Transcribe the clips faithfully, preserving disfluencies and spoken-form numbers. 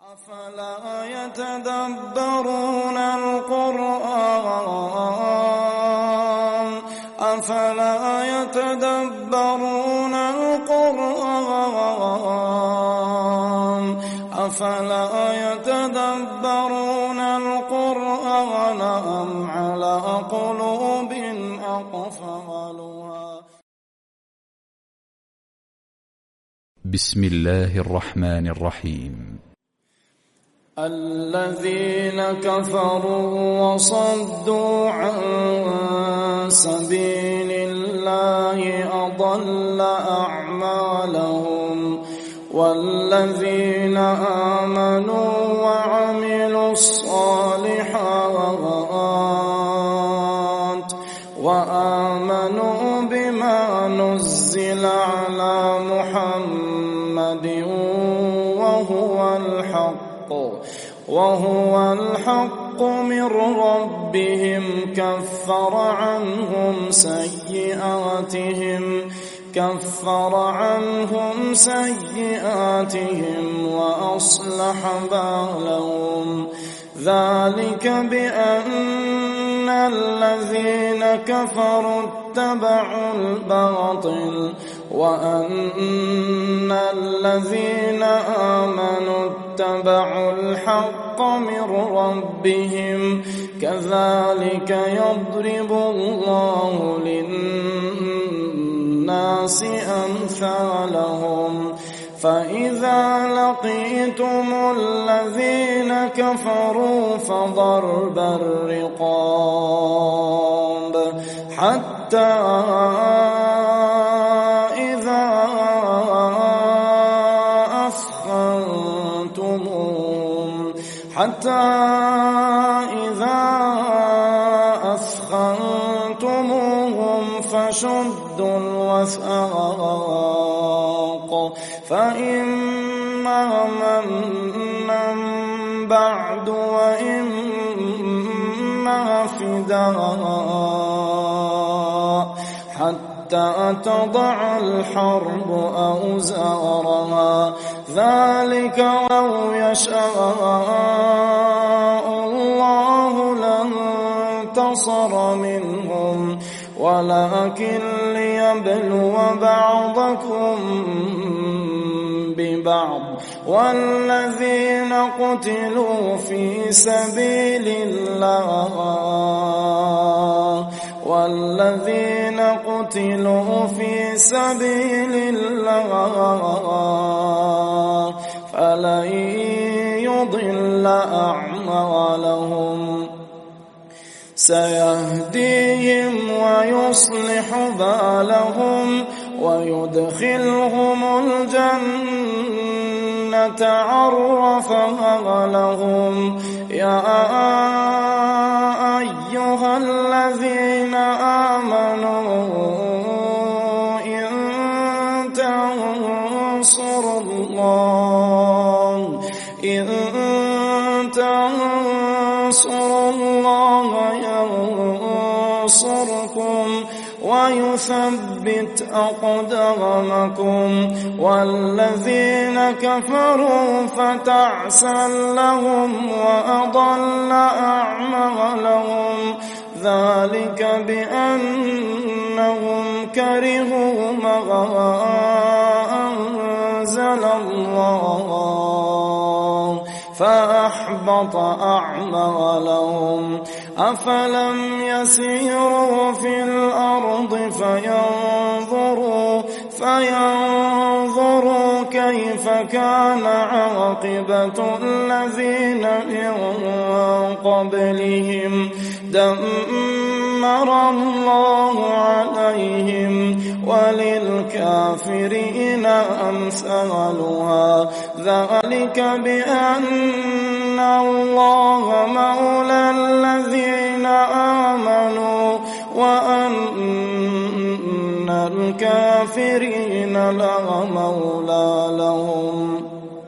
أفلا يتدبرون القرآن أفلا يتدبرون القرآن أفلا يتدبرون القرآن أم على قلوب أقفالها. بسم الله الرحمن الرحيم. الذين كفروا وصدوا عن سبيل الله أضل أعمالهم والذين آمنوا وعملوا الصالحات وآمنوا بما نزل على محمد وهو الحق وهو الحق من ربهم كفر عنهم سيئاتهم كفر عنهم سيئاتهم وأصلح بالهم ذلك بأن الذين كفروا اتبعوا الباطل وأن الذين آمنوا اتبعوا الحق من ربهم كذلك يضرب الله للناس أمثالهم فإذا لقيتم الذين كفروا فضرب الرقاب حتى إذا أثخنتموهم حتى إذا أثخنتموهم فشدوا الوثاق فإما منا بعد وإما فداء حتى تضع الحرب أوزارها ذلك لو يشاء الله لانتصر منهم ولكن ليبلو بعضكم ببعض والذين قتلوا في سبيل الله والذين قتلوا في سبيل الله فلن يضل أعمالهم سيهديهم ويصلح بالهم ويدخلهم الجنة عرفها لهم يا أيها الذين آمنوا إن تنصروا الله إن تنصروا الله ينصركم ويثبت أقدامكم والذين كفروا فتعسا لهم وأضل أعمالهم ذلك بأنهم كرهوا ما أنزل الله فأحبط أعمالهم أفلم يسيروا في الأرض فينظروا فينظروا كيف كان عاقبة الذين من قبلهم دمر الله عليهم وللكافرين أمثالها ذلك بأن الله مولى الذين آمنوا وأن الكافرين لا مولى لهم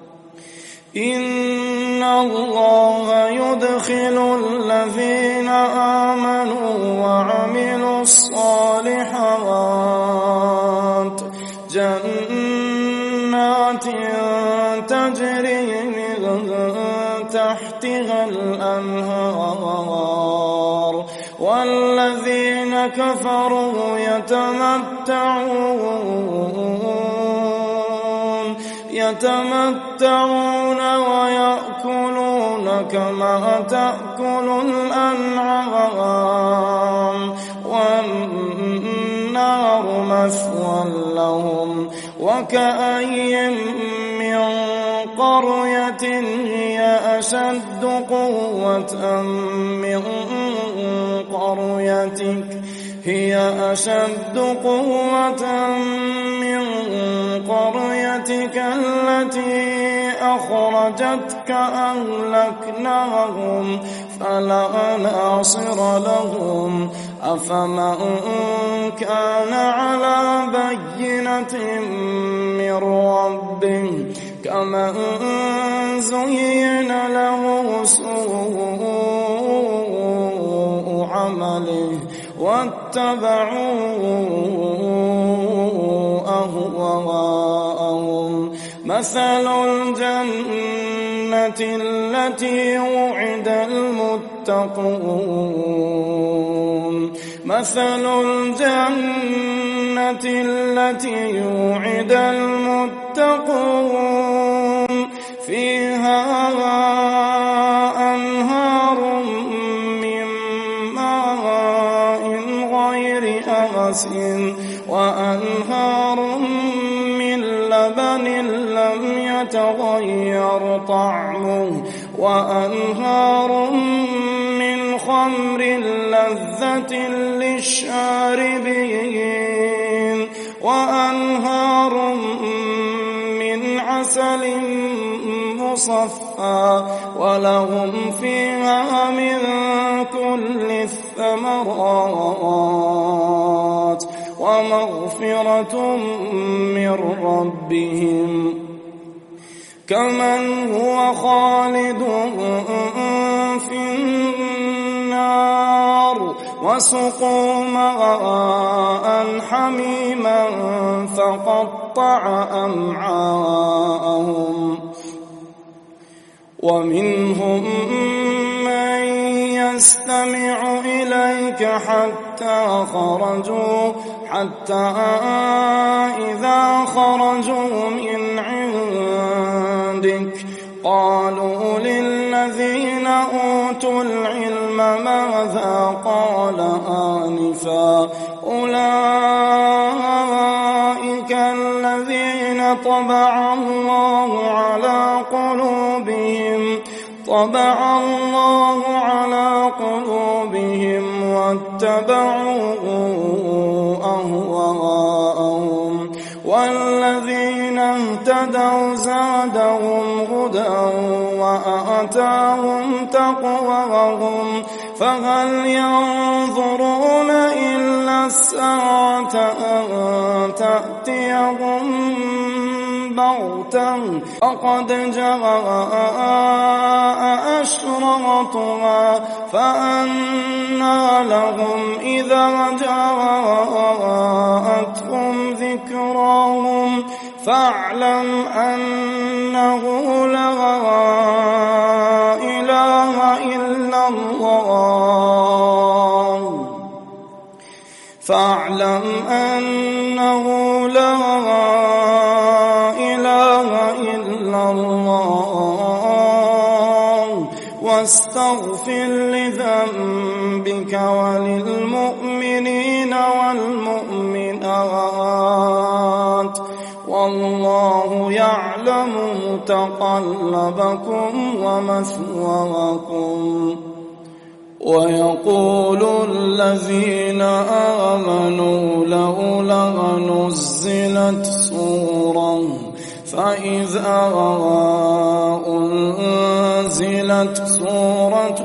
إن الله يدخل الذين آمنوا وعملوا الصالحات جنات تجري من تحتها الأنهار والذين كفروا يتمتعون يتمتعون ويأكلون كما تأكل الأنعام والنار مثوى لهم وكأي من قرية هي أشد قوة من قريتك هي أشد قوة من قريتك التي أخرجتك أهلكناهم فلا ناصر لهم أفمن كان على بينة من ربه كمن زين له سوء عمله واتبعوا أهواءهم مثل الجنة التي وعد المتقون مثل الجنة التي وعد المتقون فيها أنهار من ماء غير آسن وأنهار من لبن لم يتغير طعمه وأنهار من خمر لذة للشاربين وأنهار من عسل مصفى ولهم فيها من كل الثمرات ومغفرة من ربهم كمن هو خالد في النار وسقوا ماء حميما فقطع أمعاءهم ومنهم من يستمع إليك حتى خرجوا حتى إذا خرجوا من عندك قالوا للذين أوتوا العلم ماذا قال آنفا أولئك الذين طبع الله على قلوبهم طبع الله على قلوبهم واتبعوا أهواءهم والذين اهتدوا زادهم هدى وآتاهم تقواهم فهل ينظرون إلا الساعة أن تأتيهم بغتة فقد جاء أشراطها فأنى لهم إذا جاءتهم ذكراهم فاعلم أنه لا إله إلا الله فاعلم أنه لا إله إلا الله واستغفر لذنبك وللمؤمنين والمؤمنات والله يعلم متقلبكم ومثواكم ويقول الذين آمنوا لولا نزلت سورة فإذا أنزلت سورة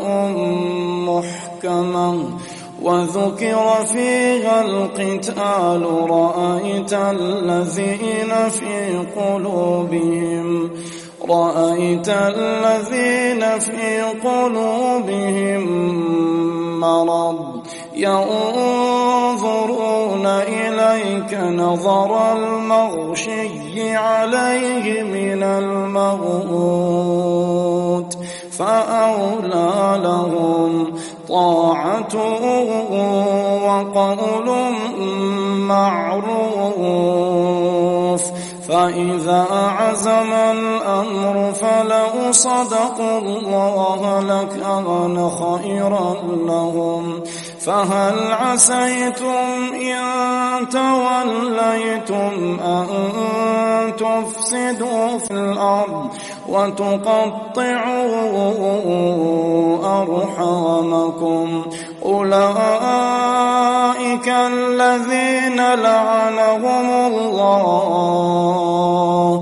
محكمة وذكر فيها القتال رأيت الذين في قلوبهم رأيت الذين في قلوبهم مرض ينظرون إلى إليك نظر المغشي عليه من الموت فأولى لهم طاعة وقول معروف. فإذا عزم الأمر فلو صدقوا الله لكان خيرا لهم. فهل عسيتم إن توليتم أن تفسدوا في الأرض وتقطعوا أرحامكم؟ أولئك الذين لعنهم الله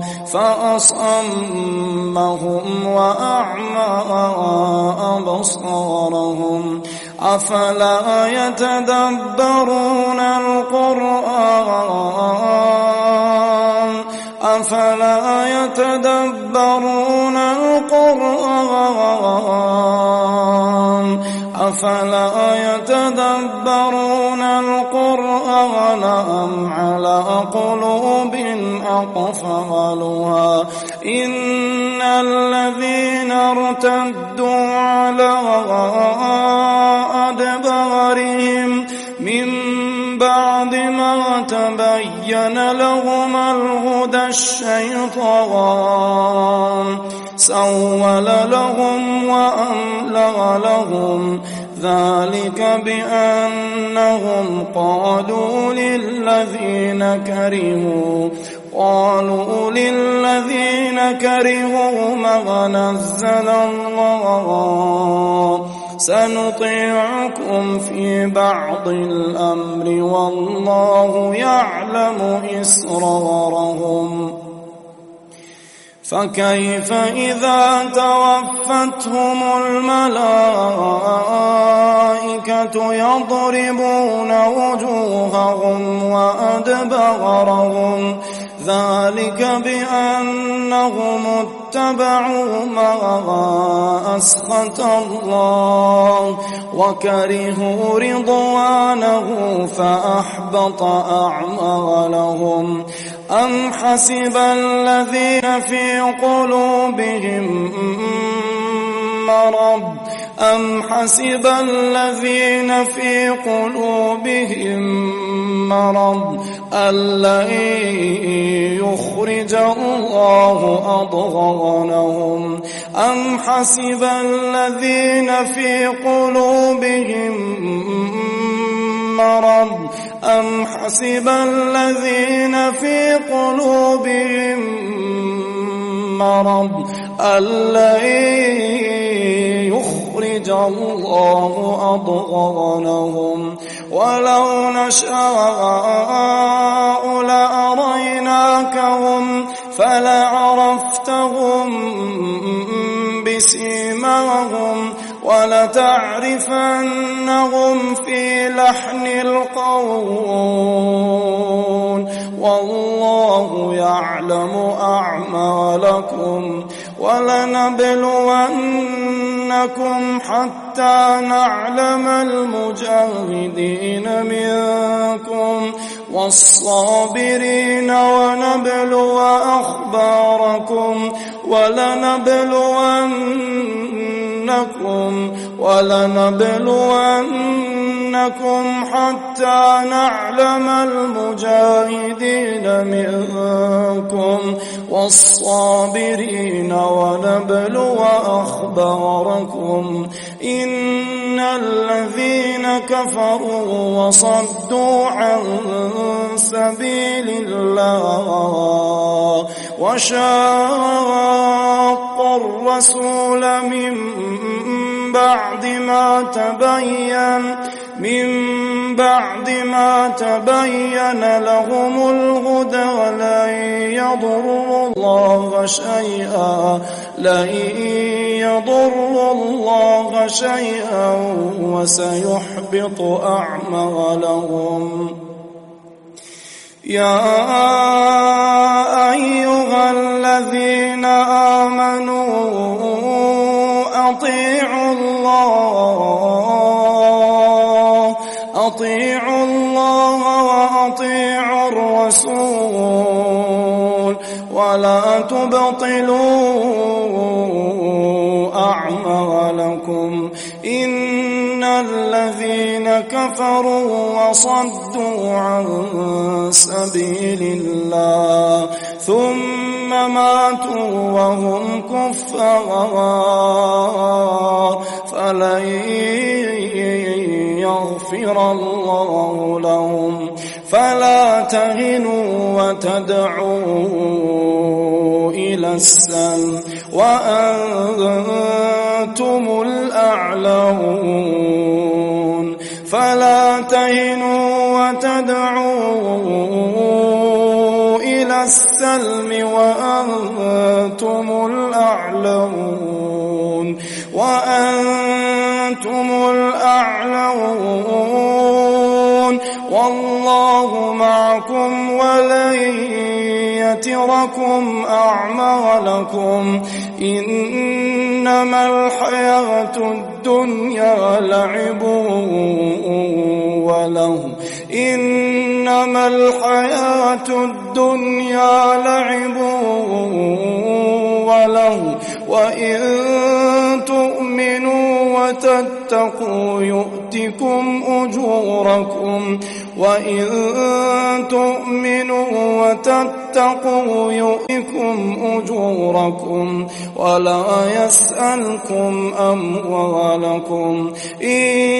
فأصمهم وأعمى أبصارهم. أفلا يتدبرون القرآن أفلا يتدبرون القرآن أفلا يتدبرون القرآن أم على قلوب أقفالها؟ إن الذين ارتدوا على أدبارهم من بعد ما تبين لهم الهدى الشيطان سول لهم وأملى لهم. ذلك بأنهم قالوا للذين كرهوا قالوا للذين كرهوا ما نزل الله سنطيعكم في بعض الأمر والله يعلم إسرارهم. فكيف إذا توفتهم الملائكة يضربون وجوههم وأدبارهم؟ ذلك بأنهم اتبعوا ما أسخط الله وكرهوا رضوانه فأحبط أعمالهم. أم حسب الذين في قلوبهم مرض أم حسب الذين في قلوبهم مرض أن لن يخرج الله أضغانهم؟ أم حسب الذين في قلوبهم مرض أم حسب الذين في قلوبهم مرض أن لن يخرج الله أضغانهم؟ ولو نشاء لأريناكهم فلعرفتهم بسيماهم ولتعرفنهم في لحن القول والله يعلم أعمالكم. ولنبلونكم حتى نعلم المجاهدين منكم والصابرين ونبلو أخباركم ولنبلونكم ولنبلونكم حتى نعلم المجاهدين منكم والصابرين ونبلو أخباركم. إن الذين كفروا وصدوا عن سبيل الله وشاقوا الرسول من بعد ما تبين من بعد ما تبين لهم الهدى لن يضروا الله شيئا لن يضروا الله شيئا وسيحبط أعمالهم. يا أيها الذين آمنوا أطيعوا الله أطيعوا الله وأطيعوا ولا تبطلوا أعمالكم إن الذين كفروا وصدوا عن سبيل الله ثم ماتوا وهم كفار فلن يغفر الله لهم فلا تهنوا وتدعوا إلى السلم وأنتم الأعلون فلا تهنوا وتدعوا إلى السلم وأنتم الأعلون وأنتم الأعلون والله معكم ولن يتركم أعمالكم إنما الحياة الدنيا لعب وله إنما الحياة الدنيا لعب وله وإن تؤمنوا وتتقوا يؤتكم أجوركم وإن تؤمنوا وتتقوا يؤتكم أجوركم ولا يسألكم أموالكم إن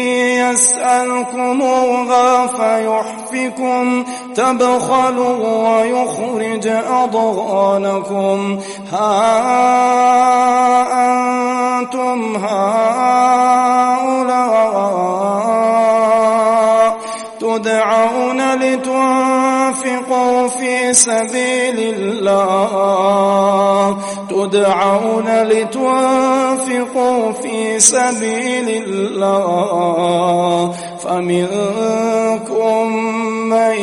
يسألكموها فيحفكم تبخلوا ويخرج أضغانكم ها أنتم هؤلاء تدعون لتنفقوا في سبيل الله تدعون لتنفقوا في سبيل الله فمنكم من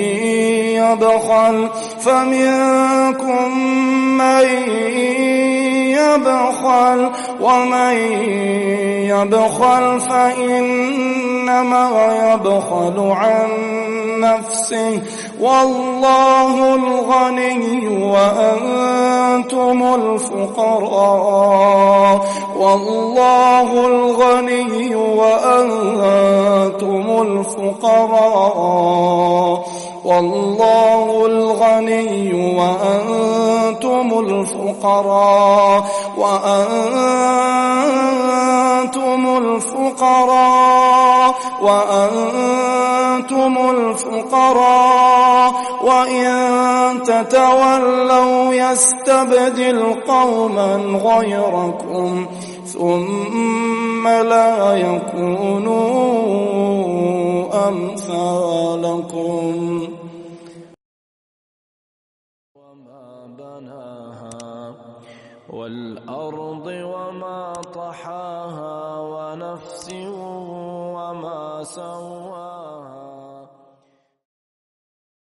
يبخل فمنكم من يبخل ومن يبخل فإنما يبخل عن نفسه والله الغني وأنتم الفقراء والله الغني وأنتم الفقراء والله الغني وأنتم الفقراء وأنتم الفقراء وأنتم الفقراء وإن تتولوا يستبدل قوما غيركم ثم لا يكونوا أمثالكم وما بناها والأرض وما طحاها ونفس وما سواها